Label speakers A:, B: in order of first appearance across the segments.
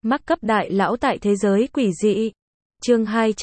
A: Mắc cấp đại lão tại thế giới quỷ dị. Chương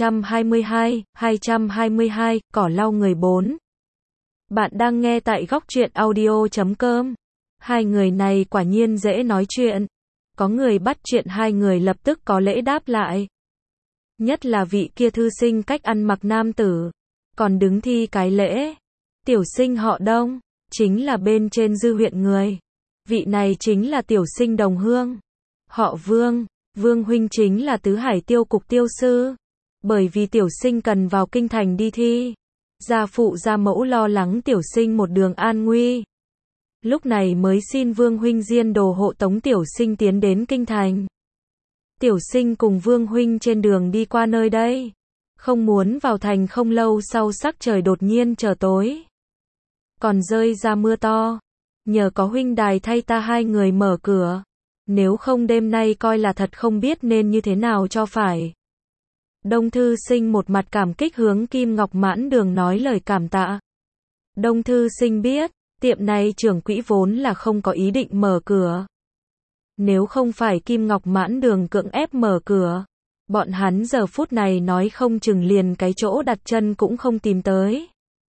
A: 222, cỏ lau người 4. Bạn đang nghe tại góc truyện audio.com. Hai người này quả nhiên dễ nói chuyện. Có người bắt chuyện hai người lập tức có lễ đáp lại. Nhất là vị kia thư sinh cách ăn mặc nam tử. Còn đứng thi cái lễ. Tiểu sinh họ Đông, chính là bên trên dư huyện người. Vị này chính là tiểu sinh đồng hương. Họ Vương, Vương huynh chính là tứ hải tiêu cục tiêu sư. Bởi vì tiểu sinh cần vào kinh thành đi thi. Gia phụ gia mẫu lo lắng tiểu sinh một đường an nguy. Lúc này mới xin Vương huynh diên đồ hộ tống tiểu sinh tiến đến kinh thành. Tiểu sinh cùng Vương huynh trên đường đi qua nơi đây. Không muốn vào thành không lâu sau sắc trời đột nhiên trở tối. Còn rơi ra mưa to. Nhờ có huynh đài thay ta hai người mở cửa. Nếu không đêm nay coi là thật không biết nên như thế nào cho phải. Đông thư sinh một mặt cảm kích hướng Kim Ngọc Mãn Đường nói lời cảm tạ. Đông thư sinh biết, tiệm này trưởng quỹ vốn là không có ý định mở cửa. Nếu không phải Kim Ngọc Mãn Đường cưỡng ép mở cửa, bọn hắn giờ phút này nói không chừng liền cái chỗ đặt chân cũng không tìm tới.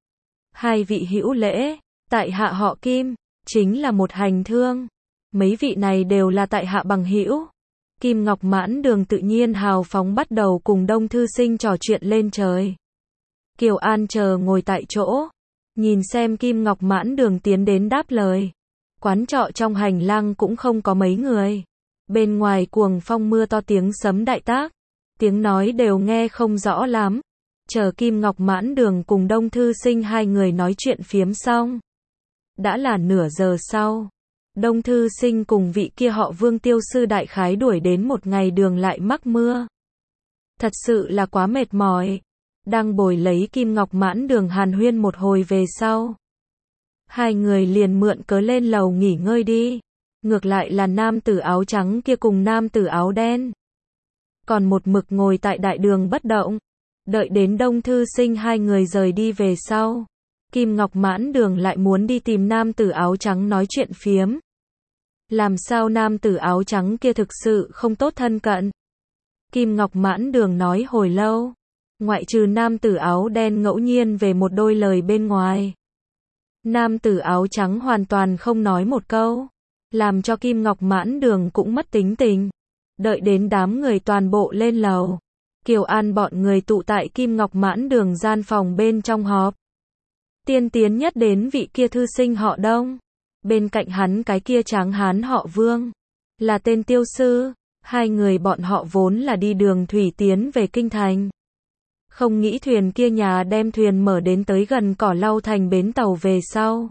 A: Hai vị hữu lễ, tại hạ họ Kim, chính là một hành thương. Mấy vị này đều là tại hạ bằng hữu. Kim Ngọc Mãn Đường tự nhiên hào phóng bắt đầu cùng Đông thư sinh trò chuyện lên trời. Kiều An chờ ngồi tại chỗ, nhìn xem Kim Ngọc Mãn Đường tiến đến đáp lời. Quán trọ trong hành lang cũng không có mấy người. Bên ngoài cuồng phong mưa to tiếng sấm đại tác, tiếng nói đều nghe không rõ lắm. Chờ Kim Ngọc Mãn Đường cùng Đông thư sinh hai người nói chuyện phiếm xong. Đã là nửa giờ sau. Đông thư sinh cùng vị kia họ Vương tiêu sư đại khái đuổi đến một ngày đường lại mắc mưa. Thật sự là quá mệt mỏi. Đang bồi lấy Kim Ngọc Mãn Đường hàn huyên một hồi về sau. Hai người liền mượn cớ lên lầu nghỉ ngơi đi. Ngược lại là nam tử áo trắng kia cùng nam tử áo đen. Còn một mực ngồi tại đại đường bất động. Đợi đến Đông thư sinh hai người rời đi về sau. Kim Ngọc Mãn Đường lại muốn đi tìm nam tử áo trắng nói chuyện phiếm. Làm sao nam tử áo trắng kia thực sự không tốt thân cận. Kim Ngọc Mãn Đường nói hồi lâu. Ngoại trừ nam tử áo đen ngẫu nhiên về một đôi lời bên ngoài. Nam tử áo trắng hoàn toàn không nói một câu. Làm cho Kim Ngọc Mãn Đường cũng mất tính tình. Đợi đến đám người toàn bộ lên lầu. Kiều An bọn người tụ tại Kim Ngọc Mãn Đường gian phòng bên trong họp. Tiên tiến nhất đến vị kia thư sinh họ Đông. Bên cạnh hắn cái kia tráng hán họ Vương. Là tên tiêu sư. Hai người bọn họ vốn là đi đường thủy tiến về kinh thành. Không nghĩ thuyền kia nhà đem thuyền mở đến tới gần cỏ lau thành bến tàu về sau.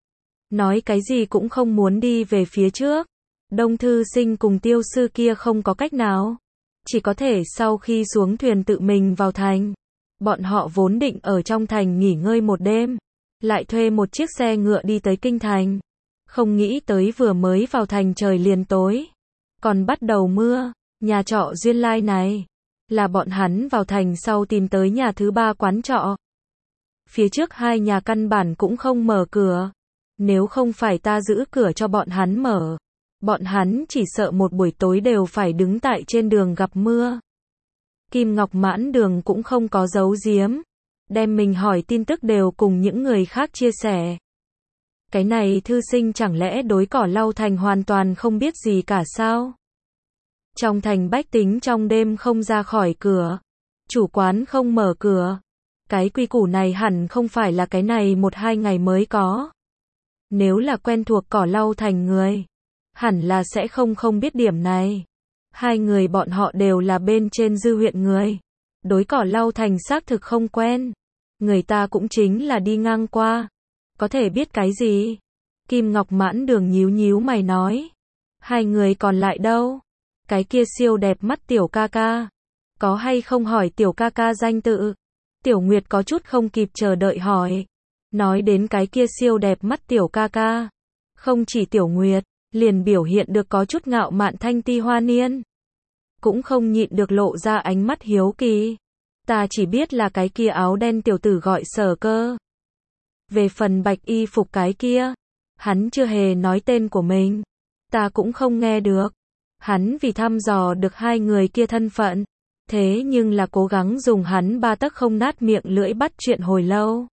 A: Nói cái gì cũng không muốn đi về phía trước. Đông thư sinh cùng tiêu sư kia không có cách nào. Chỉ có thể sau khi xuống thuyền tự mình vào thành. Bọn họ vốn định ở trong thành nghỉ ngơi một đêm. Lại thuê một chiếc xe ngựa đi tới kinh thành. Không nghĩ tới vừa mới vào thành trời liền tối. Còn bắt đầu mưa. Nhà trọ Duyên Lai này. Là bọn hắn vào thành sau tìm tới nhà thứ ba quán trọ. Phía trước hai nhà căn bản cũng không mở cửa. Nếu không phải ta giữ cửa cho bọn hắn mở. Bọn hắn chỉ sợ một buổi tối đều phải đứng tại trên đường gặp mưa. Kim Ngọc Mãn Đường cũng không có giấu giếm. Đem mình hỏi tin tức đều cùng những người khác chia sẻ. Cái này thư sinh chẳng lẽ đối cỏ lau thành hoàn toàn không biết gì cả sao? Trong thành bách tính trong đêm không ra khỏi cửa. Chủ quán không mở cửa. Cái quy củ này hẳn không phải là cái này một hai ngày mới có. Nếu là quen thuộc cỏ lau thành người. Hẳn là sẽ không biết điểm này. Hai người bọn họ đều là bên trên dư huyện người. Đối cỏ lau thành xác thực không quen. Người ta cũng chính là đi ngang qua. Có thể biết cái gì? Kim Ngọc Mãn Đường nhíu nhíu mày nói. Hai người còn lại đâu? Cái kia siêu đẹp mắt tiểu ca ca. Có hay không hỏi tiểu ca ca danh tự? Tiểu Nguyệt có chút không kịp chờ đợi hỏi. Nói đến cái kia siêu đẹp mắt tiểu ca ca. Không chỉ Tiểu Nguyệt, liền biểu hiện được có chút ngạo mạn Thanh Ti Hoa Niên. Cũng không nhịn được lộ ra ánh mắt hiếu kỳ. Ta chỉ biết là cái kia áo đen tiểu tử gọi Sở Cơ. Về phần bạch y phục cái kia, hắn chưa hề nói tên của mình. Ta cũng không nghe được. Hắn vì thăm dò được hai người kia thân phận, thế nhưng là cố gắng dùng hắn ba tấc không nát miệng lưỡi bắt chuyện hồi lâu.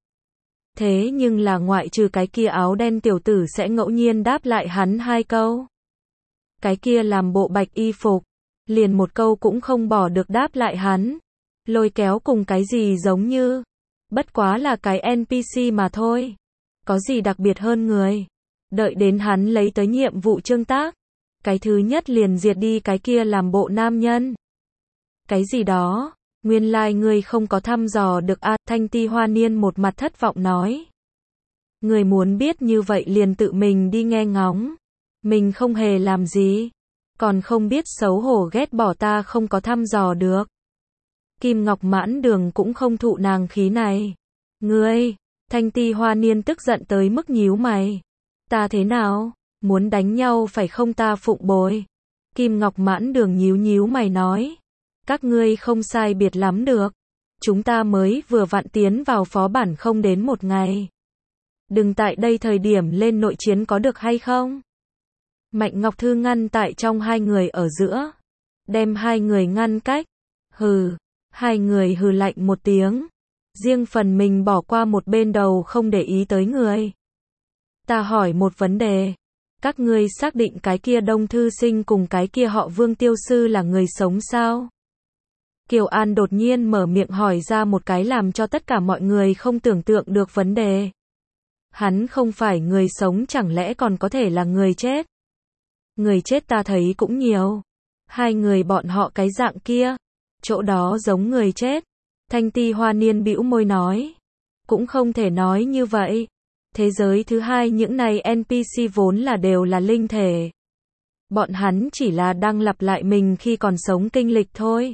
A: Thế nhưng là ngoại trừ cái kia áo đen tiểu tử sẽ ngẫu nhiên đáp lại hắn hai câu. Cái kia làm bộ bạch y phục, liền một câu cũng không bỏ được đáp lại hắn. Lôi kéo cùng cái gì giống như, bất quá là cái NPC mà thôi. Có gì đặc biệt hơn người. Đợi đến hắn lấy tới nhiệm vụ trương tác, cái thứ nhất liền diệt đi cái kia làm bộ nam nhân. Cái gì đó, nguyên lai ngươi không có thăm dò được a. Thanh Ti Hoa Niên một mặt thất vọng nói. Người muốn biết như vậy liền tự mình đi nghe ngóng. Mình không hề làm gì, còn không biết xấu hổ ghét bỏ ta không có thăm dò được. Kim Ngọc Mãn Đường cũng không thụ nàng khí này. Ngươi, Thanh Ti Hoa Niên tức giận tới mức nhíu mày. Ta thế nào? Muốn đánh nhau phải không ta phụng bồi? Kim Ngọc Mãn Đường nhíu nhíu mày nói. Các ngươi không sai biệt lắm được. Chúng ta mới vừa vặn tiến vào phó bản không đến một ngày. Đừng tại đây thời điểm lên nội chiến có được hay không? Mạnh Ngọc Thư ngăn tại trong hai người ở giữa. Đem hai người ngăn cách. Hừ. Hai người hừ lạnh một tiếng. Riêng phần mình bỏ qua một bên đầu không để ý tới người. Ta hỏi một vấn đề. Các ngươi xác định cái kia Đông Thư Sinh cùng cái kia họ Vương Tiêu Sư là người sống sao? Kiều An đột nhiên mở miệng hỏi ra một cái làm cho tất cả mọi người không tưởng tượng được vấn đề. Hắn không phải người sống chẳng lẽ còn có thể là người chết? Người chết ta thấy cũng nhiều. Hai người bọn họ cái dạng kia, chỗ đó giống người chết. Thanh Ti Hoa Niên bĩu môi nói. Cũng không thể nói như vậy. Thế giới thứ hai những này NPC vốn là đều là linh thể. Bọn hắn chỉ là đang lặp lại mình khi còn sống kinh lịch thôi.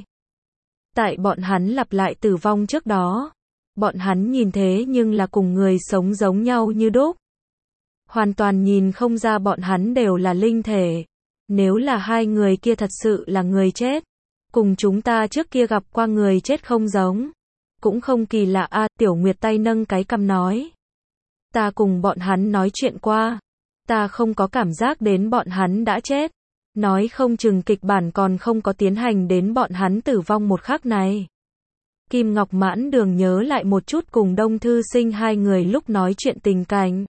A: Tại bọn hắn lặp lại tử vong trước đó, bọn hắn nhìn thế nhưng là cùng người sống giống nhau như đúc. Hoàn toàn nhìn không ra bọn hắn đều là linh thể. Nếu là hai người kia thật sự là người chết, cùng chúng ta trước kia gặp qua người chết không giống, cũng không kỳ lạ a. Tiểu Nguyệt tay nâng cái cằm nói. Ta cùng bọn hắn nói chuyện qua, ta không có cảm giác đến bọn hắn đã chết. Nói không chừng kịch bản còn không có tiến hành đến bọn hắn tử vong một khắc này. Kim Ngọc Mãn Đường nhớ lại một chút cùng Đông Thư Sinh hai người lúc nói chuyện tình cảnh.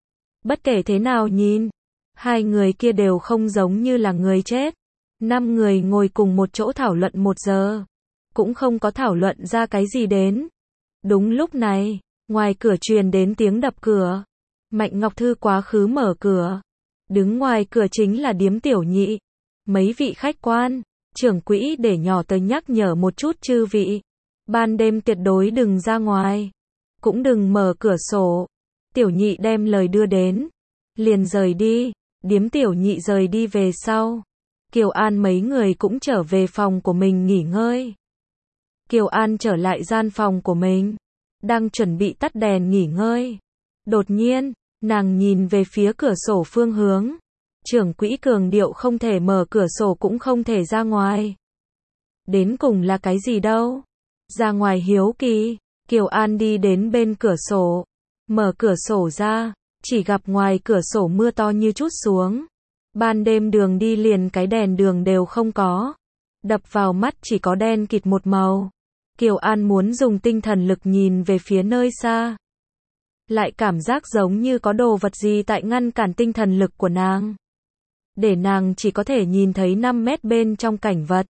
A: Bất kể thế nào nhìn, hai người kia đều không giống như là người chết. 5 người ngồi cùng một chỗ thảo luận 1 giờ, cũng không có thảo luận ra cái gì đến. Đúng lúc này, ngoài cửa truyền đến tiếng đập cửa. Mạnh Ngọc Thư quá khứ mở cửa. Đứng ngoài cửa chính là Điếm Tiểu Nhị. Mấy vị khách quan, trưởng quỹ để nhỏ tới nhắc nhở một chút chư vị. Ban đêm tuyệt đối đừng ra ngoài. Cũng đừng mở cửa sổ. Tiểu Nhị đem lời đưa đến. Liền rời đi. Điếm Tiểu Nhị rời đi về sau. Kiều An mấy người cũng trở về phòng của mình nghỉ ngơi. Kiều An trở lại gian phòng của mình. Đang chuẩn bị tắt đèn nghỉ ngơi. Đột nhiên, nàng nhìn về phía cửa sổ phương hướng. Trưởng quỹ cường điệu không thể mở cửa sổ cũng không thể ra ngoài. Đến cùng là cái gì đâu? Ra ngoài hiếu kỳ. Kiều An đi đến bên cửa sổ. Mở cửa sổ ra. Chỉ gặp ngoài cửa sổ mưa to như trút xuống. Ban đêm đường đi liền cái đèn đường đều không có. Đập vào mắt chỉ có đen kịt một màu. Kiều An muốn dùng tinh thần lực nhìn về phía nơi xa. Lại cảm giác giống như có đồ vật gì tại ngăn cản tinh thần lực của nàng. Để nàng chỉ có thể nhìn thấy 5 mét bên trong cảnh vật.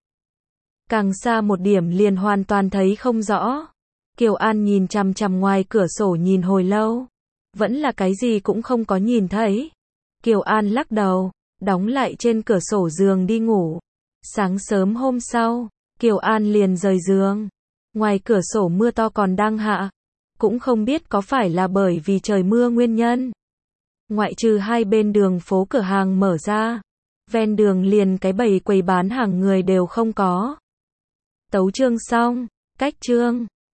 A: Càng xa một điểm liền hoàn toàn thấy không rõ. Kiều An nhìn chằm chằm ngoài cửa sổ nhìn hồi lâu. Vẫn là cái gì cũng không có nhìn thấy. Kiều An lắc đầu, đóng lại trên cửa sổ giường đi ngủ. Sáng sớm hôm sau, Kiều An liền rời giường. Ngoài cửa sổ mưa to còn đang hạ. Cũng không biết có phải là bởi vì trời mưa nguyên nhân. Ngoại trừ hai bên đường phố cửa hàng mở ra. Ven đường liền cái bầy quầy bán hàng người đều không có. Tấu chương xong, cách chương.